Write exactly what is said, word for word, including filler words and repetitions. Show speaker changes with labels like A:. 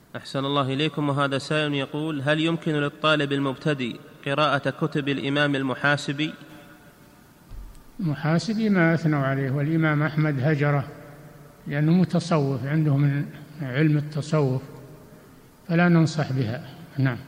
A: أحسن الله إليكم. وهذا سائل يقول: هل يمكن للطالب المبتدئ قراءة كتب الإمام المحاسبي؟
B: المحاسبي ما أثنوا عليه، والإمام أحمد هجره لأنه متصوف، عنده من علم التصوف، فلا ننصح بها. نعم.